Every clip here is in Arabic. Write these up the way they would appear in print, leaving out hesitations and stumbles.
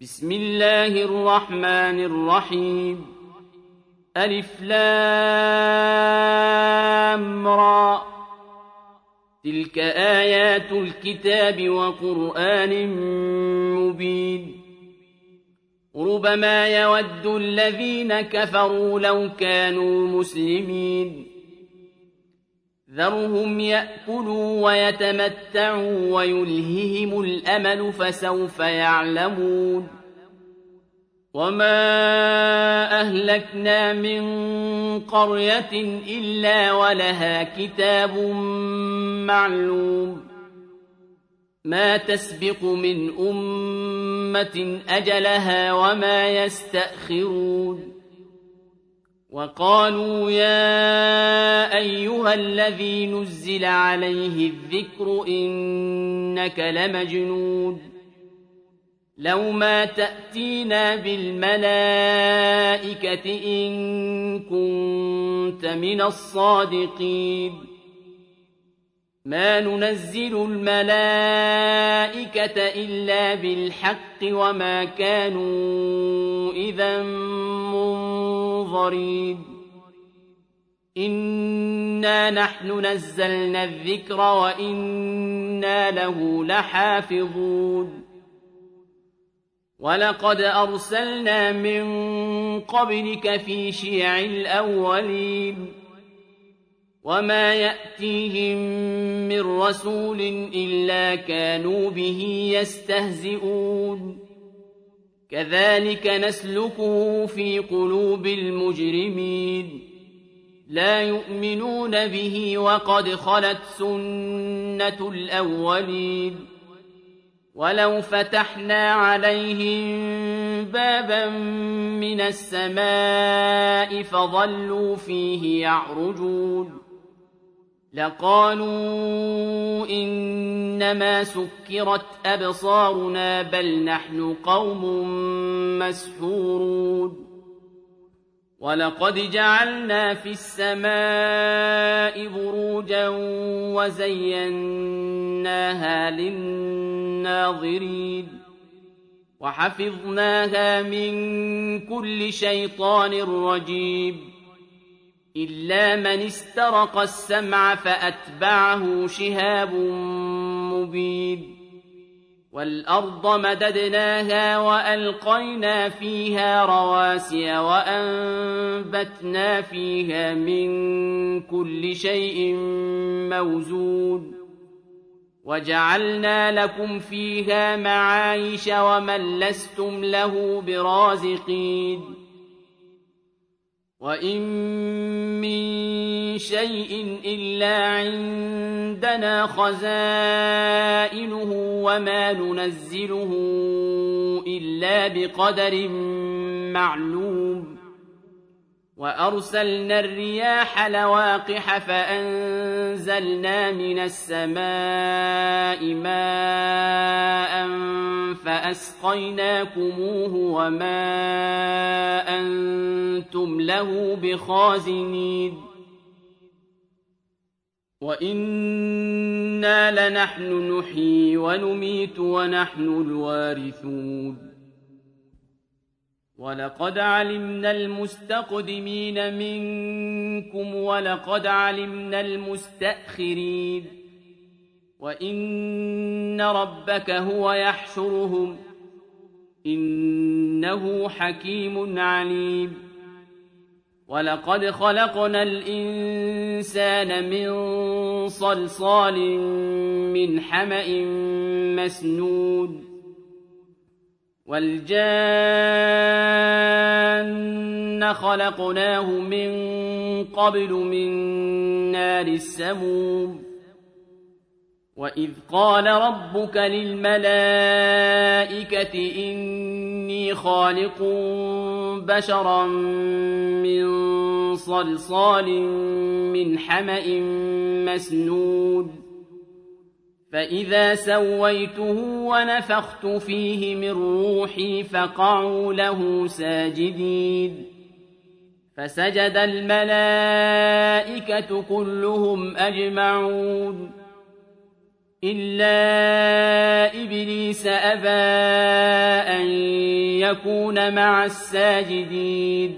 بسم الله الرحمن الرحيم ألف لام را تلك آيات الكتاب وقرآن مبين ربما يود الذين كفروا لو كانوا مسلمين ذرهم يأكلوا ويتمتعوا ويلههم الأمل فسوف يعلمون وما أهلكنا من قرية إلا ولها كتاب معلوم ما تسبق من أمة أجلها وما يستأخرون وقالوا يا أيها الذي نزل عليه الذكر إنك لمجنون لو ما تأتينا بالملائكة إن كنت من الصادقين ما ننزل الملائكة إلا بالحق وما كانوا إذا منظرين إنا نحن نزلنا الذكر وإنا له لحافظون ولقد أرسلنا من قبلك في شيع الأولين وما يأتيهم من رسول إلا كانوا به يستهزئون كذلك نسلكه في قلوب المجرمين لا يؤمنون به وقد خلت سنة الأولين ولو فتحنا عليهم بابا من السماء فظلوا فيه يعرجون لقالوا إنما سكرت أبصارنا بل نحن قوم مسحورون ولقد جعلنا في السماء بروجا وزيناها للناظرين وحفظناها من كل شيطان رجيم إلا من استرق السمع فأتبعه شهاب مبين والأرض مددناها وألقينا فيها رواسي وأنبتنا فيها من كل شيء موزون وجعلنا لكم فيها معايش ومن لستم له برازقين وإن من شيء إلا عندنا خزائنه وما ننزله إلا بقدر معلوم وأرسلنا الرياح لواقح فأنزلنا من السماء ماء فأسقيناكموه وما أنتم له بخازنين وإنا لنحن نحيي ونميت ونحن الوارثون ولقد علمنا المستقدمين منكم ولقد علمنا المستأخرين وإن ربك هو يحشرهم إنه حكيم عليم ولقد خلقنا الإنسان من صلصال من حمأ مسنون والجان خلقناه من قبل من نار السموم وإذ قال ربك للملائكة إني خالق بشرا من صلصال من حمأ مسنون فإذا سويته ونفخت فيه من روحي فقعوا له ساجدين فسجد الملائكة كلهم أجمعون إلا إبليس أبى أن يكون مع الساجدين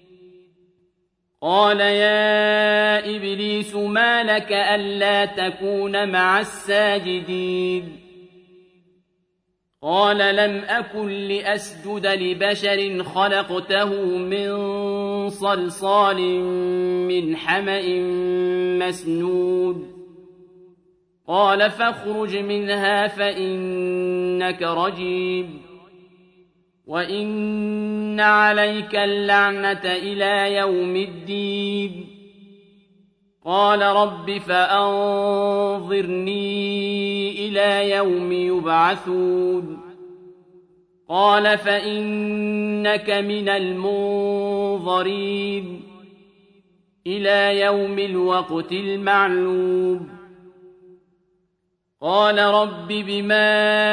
قال يا إبليس ما لك ألا تكون مع الساجدين قال لم أكن لأسجد لبشر خلقته من صلصال من حمأ مسنود قال فاخرج منها فإنك رجيم وإن عليك اللعنة إلى يوم الدين قال رب فأنظرني إلى يوم يبعثون قال فإنك من المنظرين إلى يوم الوقت المعلوم قال رب بما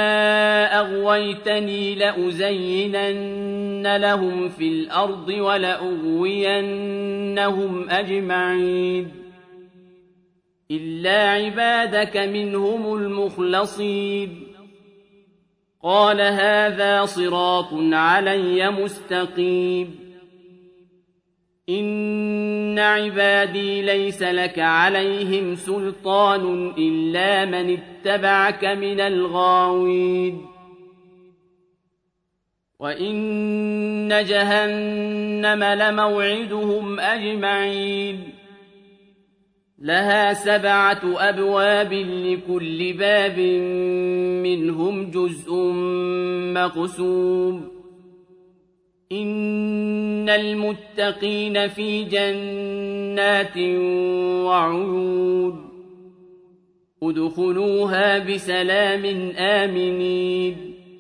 أغويتني لأزينن لهم في الأرض ولأغوينهم أجمعين إلا عبادك منهم المخلصين قال هذا صراط علي مستقيم إن عبادي ليس لك عليهم سلطان إلا من اتبعك من الغاوين وإن جهنم لموعدهم أجمعين لها 7 أبواب لكل باب منهم جزء مقسوم إن المتقين في جنات وعيون ادخلوها بسلام آمنين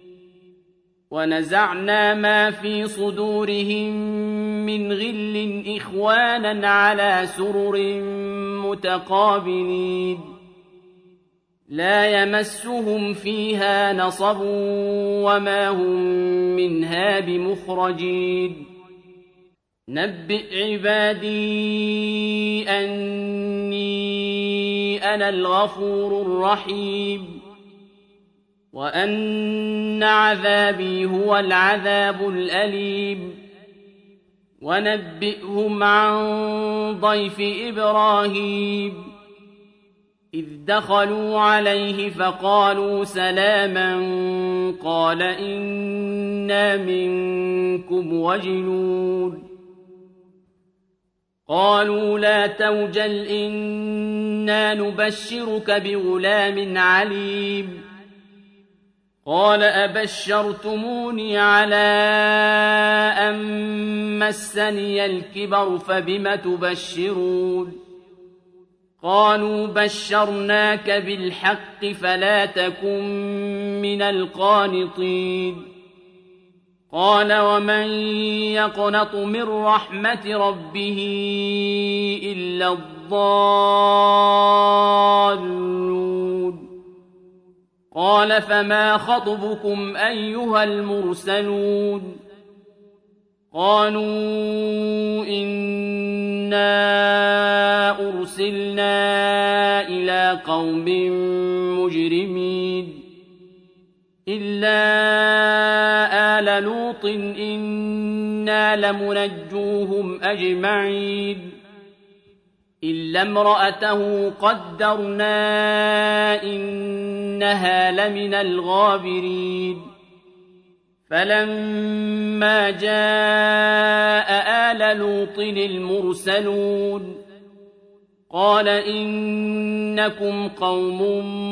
ونزعنا ما في صدورهم من غل إخوانا على سرر متقابلين لا يمسهم فيها نصب وما هم منها بمخرجين نبئ عبادي أني أنا الغفور الرحيم وأن عذابي هو العذاب الأليم ونبئهم عن ضيف إبراهيم إذ دخلوا عليه فقالوا سلاما قال إنا منكم وجلون قالوا لا توجل إنا نبشرك بغلام عليم قال أبشرتموني على أن مسني الكبر فبم تبشرون قالوا بشرناك بالحق فلا تكن من القانطين قال ومن يقنط من رحمة ربه إلا الضالون قال فما خطبكم أيها المرسلون قالوا إنا أرسلنا إلى قوم مجرمين إلا آل لوط إنا لمنجوهم أجمعين إلا امرأته قدرنا إنها لمن الغابرين فلما جاء آل لوط المرسلون قال إنكم قوم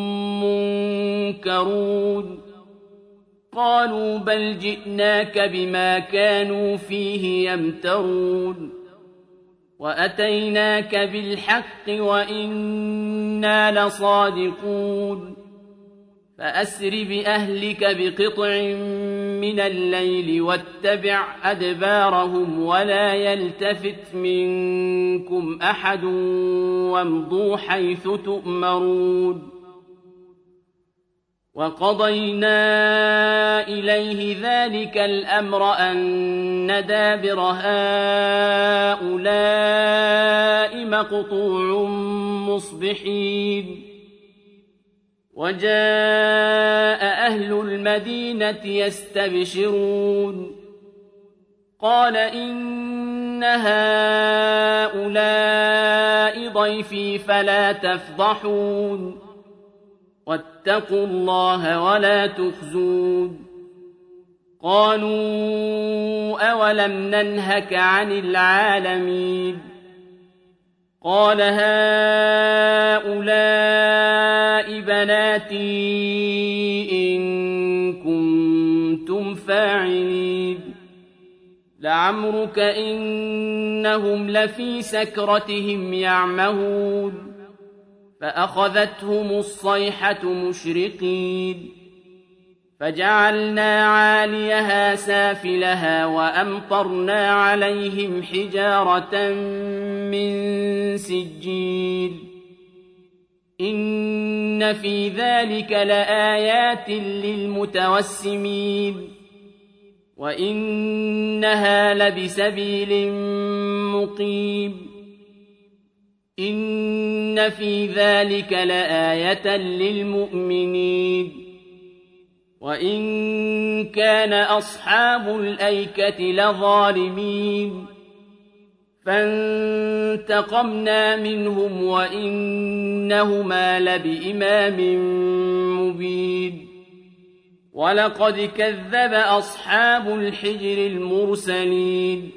منكرون قالوا بل جئناك بما كانوا فيه يمترون وأتيناك بالحق وإنا لصادقون فأسر بأهلك بقطع من الليل واتبع أدبارهم ولا يلتفت منكم أحد وامضوا حيث تؤمرون وقضينا إليه ذلك الأمر أن دابر هؤلاء مقطوع مصبحين وجاء أهل المدينة يستبشرون قال إن هؤلاء ضيفي فلا تفضحون واتقوا الله ولا تخزون قالوا أولم ننهك عن العالمين قال هؤلاء بناتي إن كنتم فاعلين لعمرك إنهم لفي سكرتهم يعمهون فأخذتهم الصيحة مشرقين فجعلنا عاليها سافلها وأمطرنا عليهم حجارة من سجيل إن في ذلك لآيات للمتوسمين وإنها لبسبيل مقيم إن في ذلك لآية للمؤمنين وإن كان أصحاب الأيكة لظالمين فانتقمنا منهم وإنهما لبإمام مبين ولقد كذب أصحاب الحجر المرسلين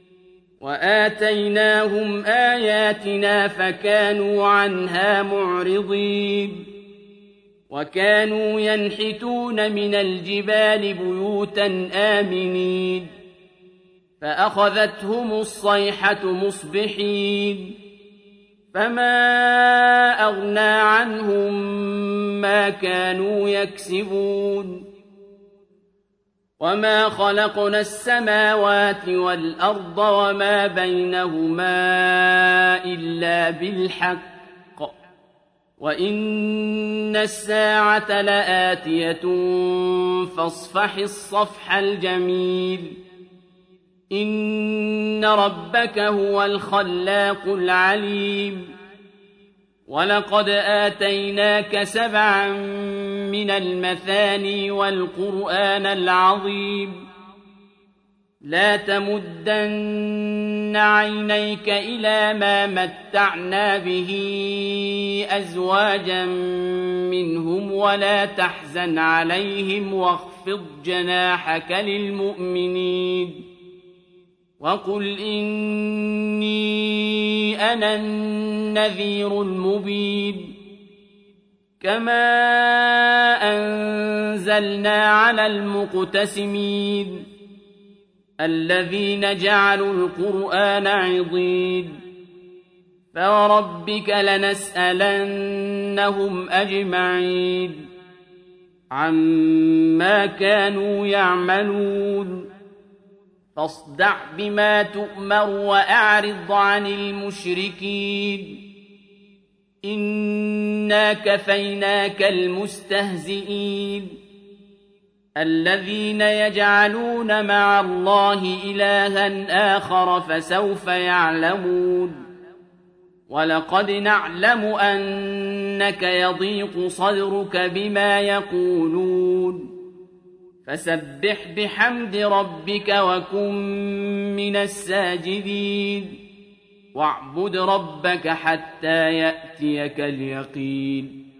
وآتيناهم آياتنا فكانوا عنها معرضين وكانوا ينحتون من الجبال بيوتا آمنين فأخذتهم الصيحة مصبحين فما أغنى عنهم ما كانوا يكسبون وما خلقنا السماوات والأرض وما بينهما إلا بالحق وإن الساعة لآتية فاصفح الصفح الجميل إن ربك هو الخلاق العليم ولقد آتيناك 7 من المثاني والقرآن العظيم لا تمدن عينيك إلى ما متعنا به أزواجا منهم ولا تحزن عليهم واخفض جناحك للمؤمنين وقل إني أنا النذير المبين كما أنزلنا على المقتسمين الذين جعلوا القرآن عضين فوربك لنسألنهم أجمعين عما كانوا يعملون فاصدع بما تؤمر وأعرض عن المشركين إنا كفيناك المستهزئين الذين يجعلون مع الله إلها آخر فسوف يعلمون ولقد نعلم أنك يضيق صدرك بما يقولون فسبح بحمد ربك وكن من الساجدين واعبد ربك حتى يأتيك اليقين